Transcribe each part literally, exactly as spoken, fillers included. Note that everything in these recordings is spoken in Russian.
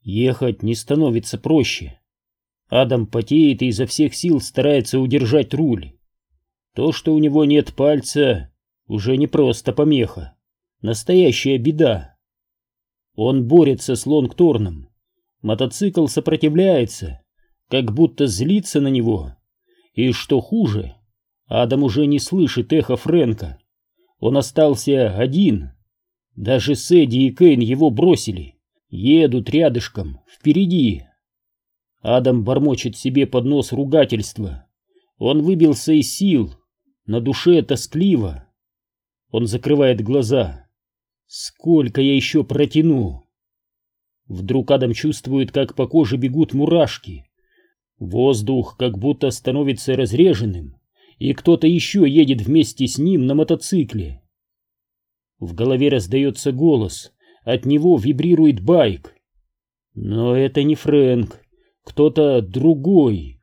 Ехать не становится проще. Адам потеет и изо всех сил старается удержать руль. То, что у него нет пальца, уже не просто помеха. Настоящая беда. Он борется с Лонгторном. Мотоцикл сопротивляется, как будто злится на него. И что хуже, Адам уже не слышит эхо Фрэнка. Он остался один. Даже Сэдди и Кейн его бросили. Едут рядышком, впереди. Адам бормочет себе под нос ругательства. Он выбился из сил. На душе тоскливо. Он закрывает глаза. Сколько я еще протяну? Вдруг Адам чувствует, как по коже бегут мурашки. Воздух как будто становится разреженным, и кто-то еще едет вместе с ним на мотоцикле. В голове раздается голос. От него вибрирует байк. Но это не Фрэнк. Кто-то другой.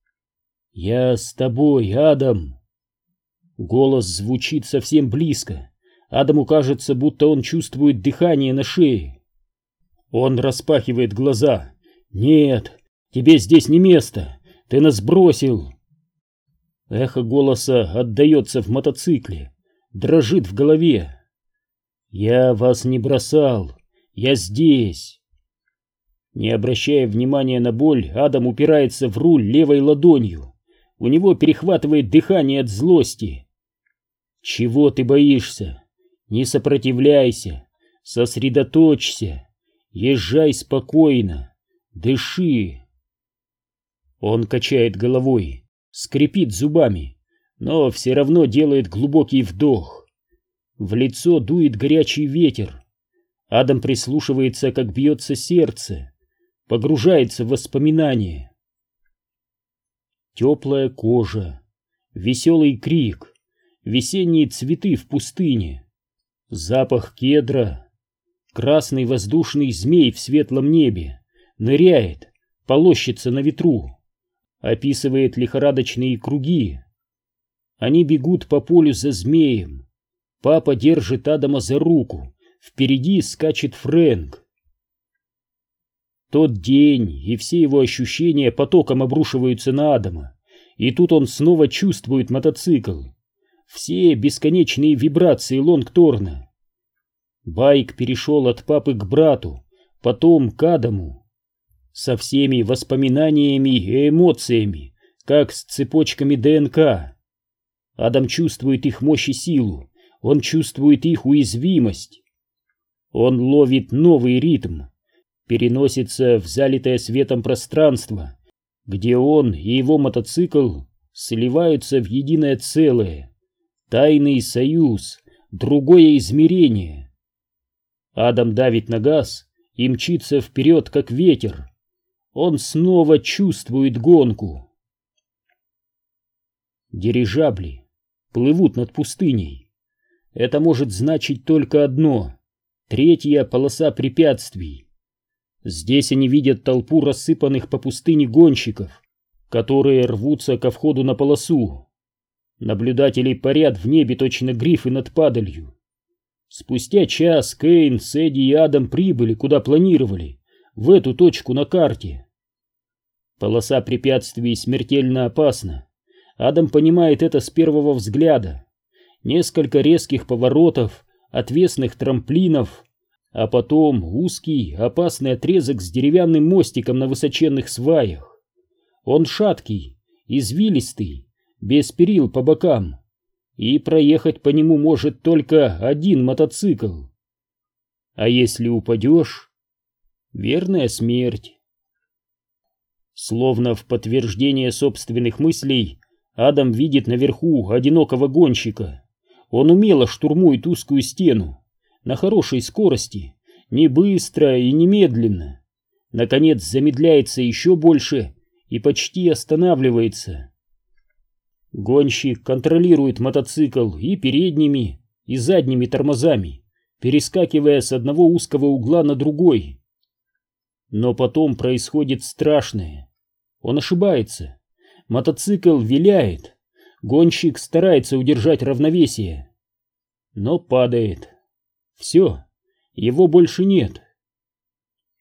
«Я с тобой, Адам!» Голос звучит совсем близко. Адаму кажется, будто он чувствует дыхание на шее. Он распахивает глаза. «Нет, тебе здесь не место. Ты нас бросил!» Эхо голоса отдается в мотоцикле. Дрожит в голове. «Я вас не бросал. Я здесь!» Не обращая внимания на боль, Адам упирается в руль левой ладонью. У него перехватывает дыхание от злости. «Чего ты боишься? Не сопротивляйся. Сосредоточься. Езжай спокойно. Дыши!» Он качает головой, скрипит зубами, но все равно делает глубокий вдох. В лицо дует горячий ветер. Адам прислушивается, как бьется сердце, погружается в воспоминания. Теплая кожа, веселый крик, весенние цветы в пустыне, запах кедра, красный воздушный змей в светлом небе ныряет, полощется на ветру, описывает лихорадочные круги. Они бегут по полю за змеем. Папа держит Адама за руку. Впереди скачет Фрэнк. Тот день и все его ощущения потоком обрушиваются на Адама. И тут он снова чувствует мотоцикл. Все бесконечные вибрации Лонгторна. Байк перешел от папы к брату, потом к Адаму. Со всеми воспоминаниями и эмоциями, как с цепочками ДНК. Адам чувствует их мощь и силу. Он чувствует их уязвимость. Он ловит новый ритм, переносится в залитое светом пространство, где он и его мотоцикл сливаются в единое целое, тайный союз, другое измерение. Адам давит на газ и мчится вперед, как ветер. Он снова чувствует гонку. Дирижабли плывут над пустыней. Это может значить только одно — третья полоса препятствий. Здесь они видят толпу рассыпанных по пустыне гонщиков, которые рвутся ко входу на полосу. Наблюдатели парят в небе точно грифы над падалью. Спустя час Кейн, Сэдди и Адам прибыли, куда планировали, в эту точку на карте. Полоса препятствий смертельно опасна. Адам понимает это с первого взгляда. Несколько резких поворотов, отвесных трамплинов, а потом узкий, опасный отрезок с деревянным мостиком на высоченных сваях. Он шаткий, извилистый, без перил по бокам, и проехать по нему может только один мотоцикл. А если упадешь, верная смерть. Словно в подтверждение собственных мыслей, Адам видит наверху одинокого гонщика. Он умело штурмует узкую стену, на хорошей скорости, не быстро и не медленно. Наконец замедляется еще больше и почти останавливается. Гонщик контролирует мотоцикл и передними, и задними тормозами, перескакивая с одного узкого угла на другой. Но потом происходит страшное. Он ошибается. Мотоцикл виляет. Гонщик старается удержать равновесие, но падает. Все, его больше нет.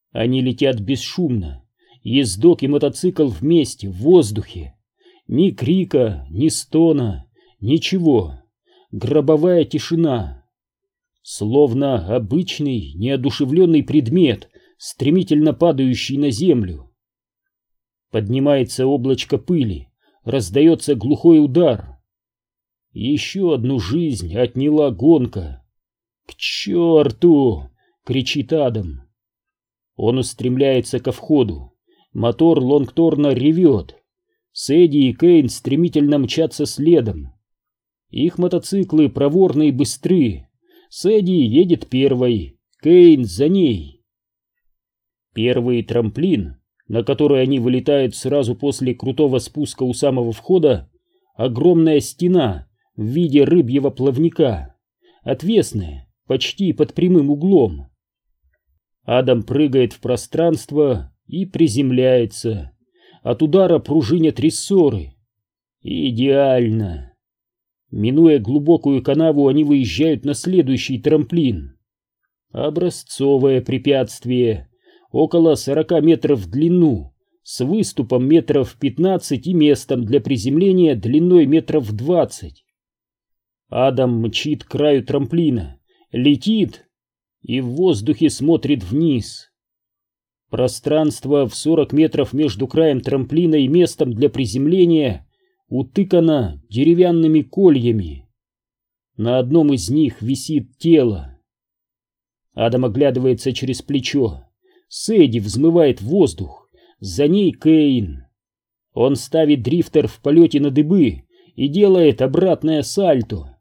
Они летят бесшумно, ездок и мотоцикл вместе, в воздухе. Ни крика, ни стона, ничего. Гробовая тишина. Словно обычный, неодушевленный предмет, стремительно падающий на землю. Поднимается облачко пыли, раздается глухой удар. Еще одну жизнь отняла гонка. «К черту!» — кричит Адам. Он устремляется ко входу. Мотор Лонгторна ревет. Сэдди и Кейн стремительно мчатся следом. Их мотоциклы проворны и быстры. Сэдди едет первой, Кейн за ней. Первый трамплин, на который они вылетают сразу после крутого спуска у самого входа, огромная стена в виде рыбьего плавника, отвесная, почти под прямым углом. Адам прыгает в пространство и приземляется. От удара пружинят рессоры. Идеально. Минуя глубокую канаву, они выезжают на следующий трамплин. Образцовое препятствие, около сорока метров в длину, с выступом метров пятнадцать и местом для приземления длиной метров двадцать. Адам мчит к краю трамплина, летит и в воздухе смотрит вниз. Пространство в сорок метров между краем трамплина и местом для приземления утыкано деревянными кольями. На одном из них висит тело. Адам оглядывается через плечо. Сэдди взмывает в воздух, за ней Кейн. Он ставит дрифтер в полете на дыбы и делает обратное сальто.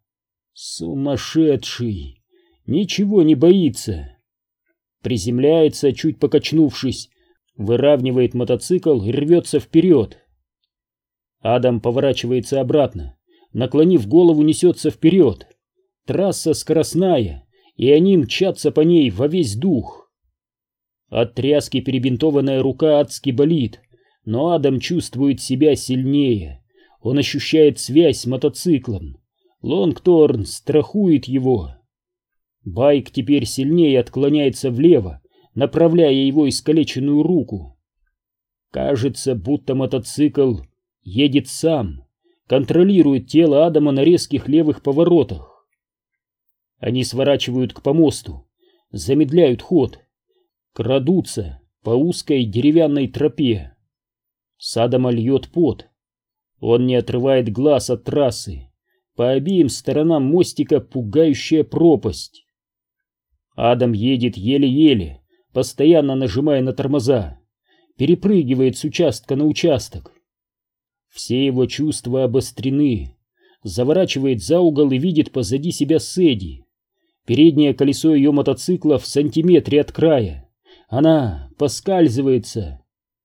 Сумасшедший! Ничего не боится. Приземляется, чуть покачнувшись, выравнивает мотоцикл и рвется вперед. Адам поворачивается обратно, наклонив голову, несется вперед. Трасса скоростная, и они мчатся по ней во весь дух. От тряски перебинтованная рука адски болит, но Адам чувствует себя сильнее. Он ощущает связь с мотоциклом. Лонгторн страхует его. Байк теперь сильнее отклоняется влево, направляя его искалеченную руку. Кажется, будто мотоцикл едет сам, контролирует тело Адама на резких левых поворотах. Они сворачивают к помосту, замедляют ход, крадутся по узкой деревянной тропе. С Адама льет пот. Он не отрывает глаз от трассы. По обеим сторонам мостика пугающая пропасть. Адам едет еле-еле, постоянно нажимая на тормоза, перепрыгивает с участка на участок. Все его чувства обострены. Заворачивает за угол и видит позади себя Сэдди. Переднее колесо ее мотоцикла в сантиметре от края. Она поскальзывается.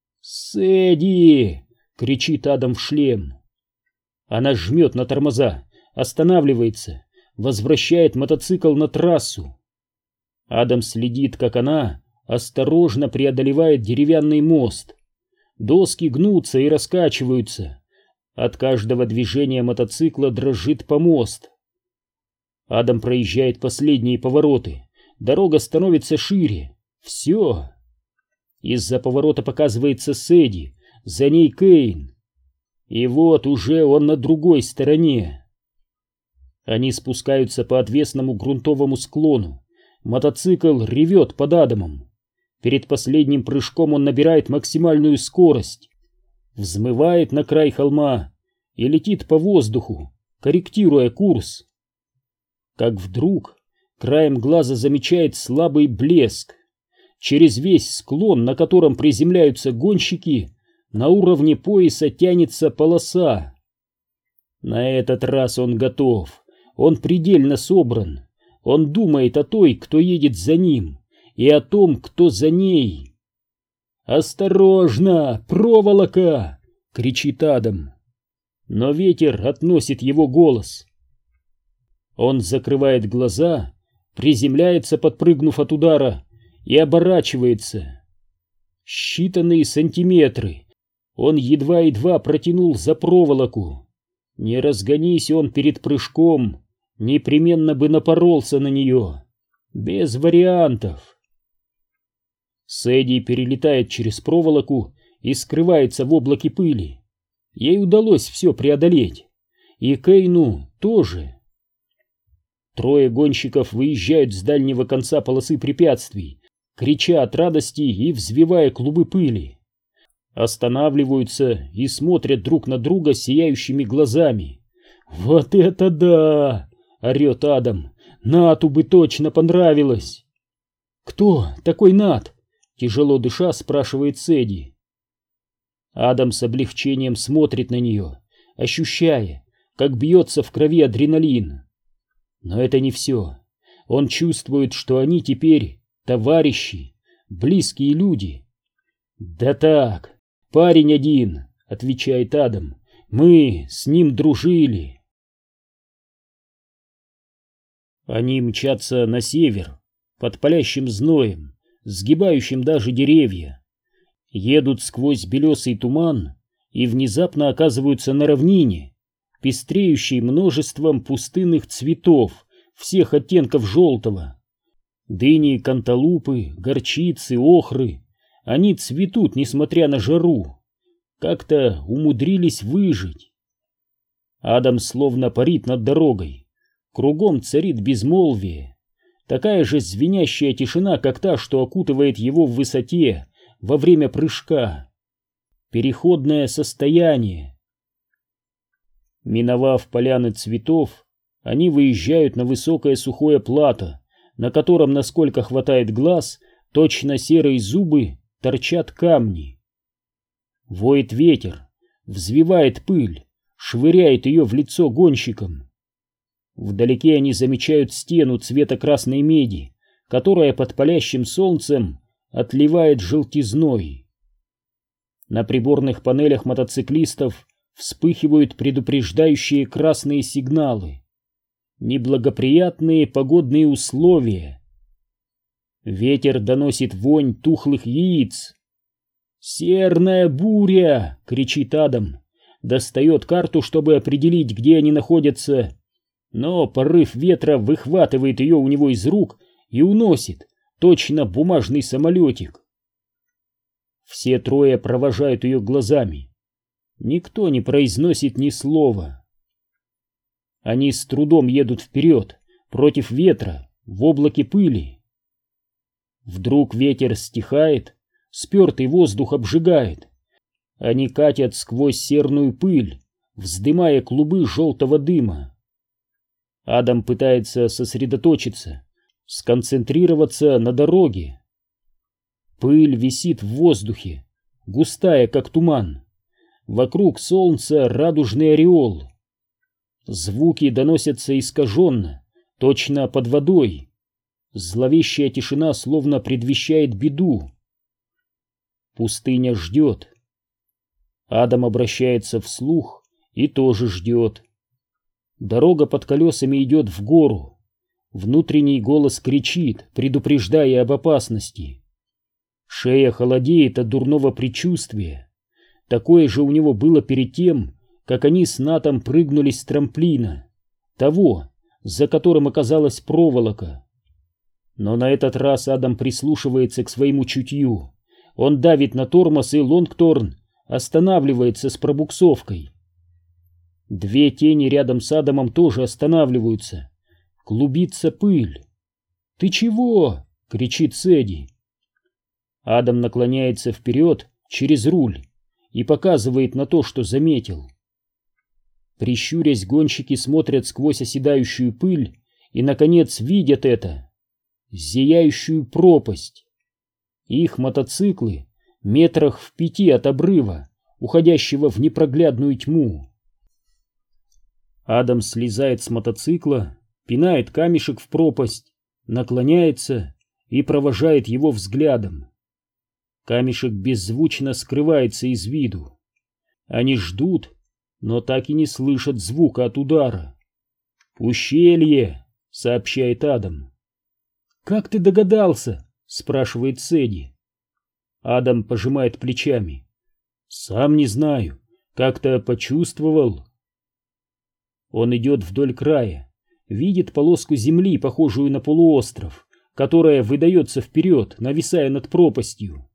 «Сэдди!» — кричит Адам в шлем. Она жмет на тормоза, останавливается, возвращает мотоцикл на трассу. Адам следит, как она осторожно преодолевает деревянный мост. Доски гнутся и раскачиваются. От каждого движения мотоцикла дрожит помост. Адам проезжает последние повороты. Дорога становится шире. Все. Из-за поворота показывается Сэдди, за ней Кейн. И вот уже он на другой стороне. Они спускаются по отвесному грунтовому склону. Мотоцикл ревет под Адамом. Перед последним прыжком он набирает максимальную скорость, взмывает на край холма и летит по воздуху, корректируя курс. Как вдруг краем глаза замечает слабый блеск. Через весь склон, на котором приземляются гонщики, на уровне пояса тянется полоса. На этот раз он готов, он предельно собран. Он думает о той, кто едет за ним, и о том, кто за ней. «Осторожно! Проволока!» — кричит Адам. Но ветер относит его голос. Он закрывает глаза, приземляется, подпрыгнув от удара, и оборачивается. Считанные сантиметры. Он едва-едва протянул за проволоку. Не разгонись он перед прыжком, непременно бы напоролся на нее. Без вариантов. Сэдди перелетает через проволоку и скрывается в облаке пыли. Ей удалось все преодолеть. И Кейну тоже. Трое гонщиков выезжают с дальнего конца полосы препятствий, крича от радости и взвивая клубы пыли. Останавливаются и смотрят друг на друга сияющими глазами. «Вот это да!» — орет Адам. «Нату бы точно понравилось!» «Кто такой Нат?» — тяжело дыша спрашивает Сэдди. Адам с облегчением смотрит на нее, ощущая, как бьется в крови адреналин. Но это не все. Он чувствует, что они теперь товарищи, близкие люди. «Да так, парень один», — отвечает Адам. «Мы с ним дружили». Они мчатся на север, под палящим зноем, сгибающим даже деревья. Едут сквозь белесый туман и внезапно оказываются на равнине, пестреющей множеством пустынных цветов всех оттенков желтого. Дыни, канталупы, горчицы, охры — они цветут, несмотря на жару. Как-то умудрились выжить. Адам словно парит над дорогой. Кругом царит безмолвие. Такая же звенящая тишина, как та, что окутывает его в высоте во время прыжка. Переходное состояние. Миновав поляны цветов, они выезжают на высокое сухое плато, на котором, насколько хватает глаз, точно серые зубы торчат камни. Воет ветер, взвивает пыль, швыряет ее в лицо гонщикам. Вдалеке они замечают стену цвета красной меди, которая под палящим солнцем отливает желтизной. На приборных панелях мотоциклистов вспыхивают предупреждающие красные сигналы. Неблагоприятные погодные условия. Ветер доносит вонь тухлых яиц. «Серная буря!» — кричит Адам. Достает карту, чтобы определить, где они находятся. Но порыв ветра выхватывает ее у него из рук и уносит, точно бумажный самолетик. Все трое провожают ее глазами. Никто не произносит ни слова. Они с трудом едут вперед, против ветра, в облаке пыли. Вдруг ветер стихает, спертый воздух обжигает. Они катят сквозь серную пыль, вздымая клубы желтого дыма. Адам пытается сосредоточиться, сконцентрироваться на дороге. Пыль висит в воздухе, густая, как туман. Вокруг солнца радужный ореол. Звуки доносятся искаженно, точно под водой. Зловещая тишина словно предвещает беду. Пустыня ждет. Адам обращается вслух и тоже ждет. Дорога под колесами идет в гору. Внутренний голос кричит, предупреждая об опасности. Шея холодеет от дурного предчувствия. Такое же у него было перед тем, как они с Натом прыгнули с трамплина, того, за которым оказалась проволока. Но на этот раз Адам прислушивается к своему чутью. Он давит на тормоз, и Лонгторн останавливается с пробуксовкой. Две тени рядом с Адамом тоже останавливаются. Клубится пыль. «Ты чего?» — кричит Сэдди. Адам наклоняется вперед через руль и показывает на то, что заметил. Прищурясь, гонщики смотрят сквозь оседающую пыль и, наконец, видят это. Зияющую пропасть. Их мотоциклы метрах в пяти от обрыва, уходящего в непроглядную тьму. Адам слезает с мотоцикла, пинает камешек в пропасть, наклоняется и провожает его взглядом. Камешек беззвучно скрывается из виду. Они ждут, но так и не слышат звука от удара. «Ущелье!» — сообщает Адам. «Как ты догадался?» — спрашивает Сэдди. Адам пожимает плечами. «Сам не знаю, как-то почувствовал». Он идет вдоль края, видит полоску земли, похожую на полуостров, которая выдается вперед, нависая над пропастью.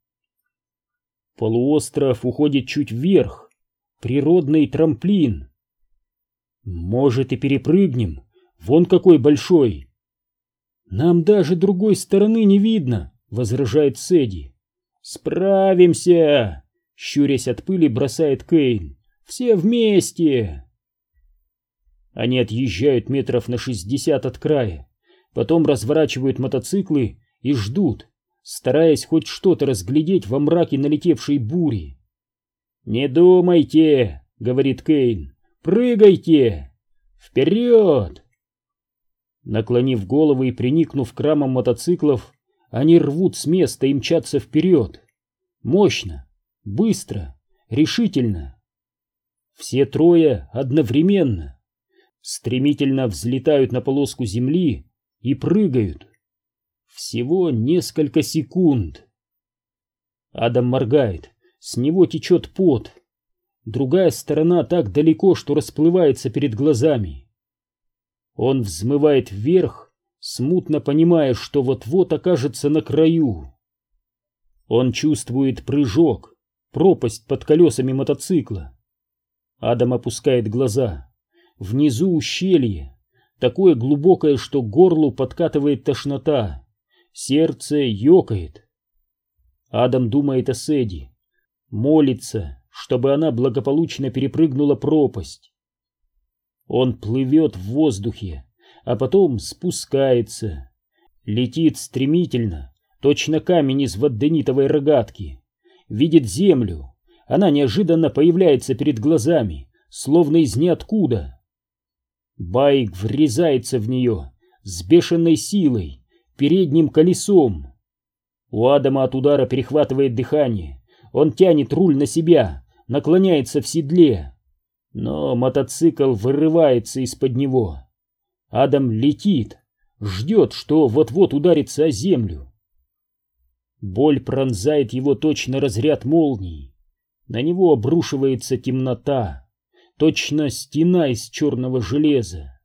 Полуостров уходит чуть вверх, природный трамплин. Может, и перепрыгнем, вон какой большой. Нам даже другой стороны не видно, возражает Сэдди. Справимся, щурясь от пыли, бросает Кейн. Все вместе. Они отъезжают метров на шестьдесят от края, потом разворачивают мотоциклы и ждут, стараясь хоть что-то разглядеть во мраке налетевшей бури. «Не думайте», — говорит Кейн, — «прыгайте! Вперед!» Наклонив головы и приникнув к рамам мотоциклов, они рвут с места и мчатся вперед. Мощно, быстро, решительно. Все трое одновременно стремительно взлетают на полоску земли и прыгают. Всего несколько секунд. Адам моргает, с него течет пот. Другая сторона так далеко, что расплывается перед глазами. Он взмывает вверх, смутно понимая, что вот-вот окажется на краю. Он чувствует прыжок, пропасть под колесами мотоцикла. Адам опускает глаза. Внизу ущелье, такое глубокое, что к горлу подкатывает тошнота. Сердце ёкает. Адам думает о Сэдди, молится, чтобы она благополучно перепрыгнула пропасть. Он плывет в воздухе, а потом спускается, летит стремительно, точно камень из вадденитовой рогатки, видит землю, она неожиданно появляется перед глазами, словно из ниоткуда. Байк врезается в нее с бешеной силой, передним колесом. У Адама от удара перехватывает дыхание, он тянет руль на себя, наклоняется в седле, но мотоцикл вырывается из-под него. Адам летит, ждет, что вот-вот ударится о землю. Боль пронзает его точно разряд молний. На него обрушивается темнота, точно стена из черного железа.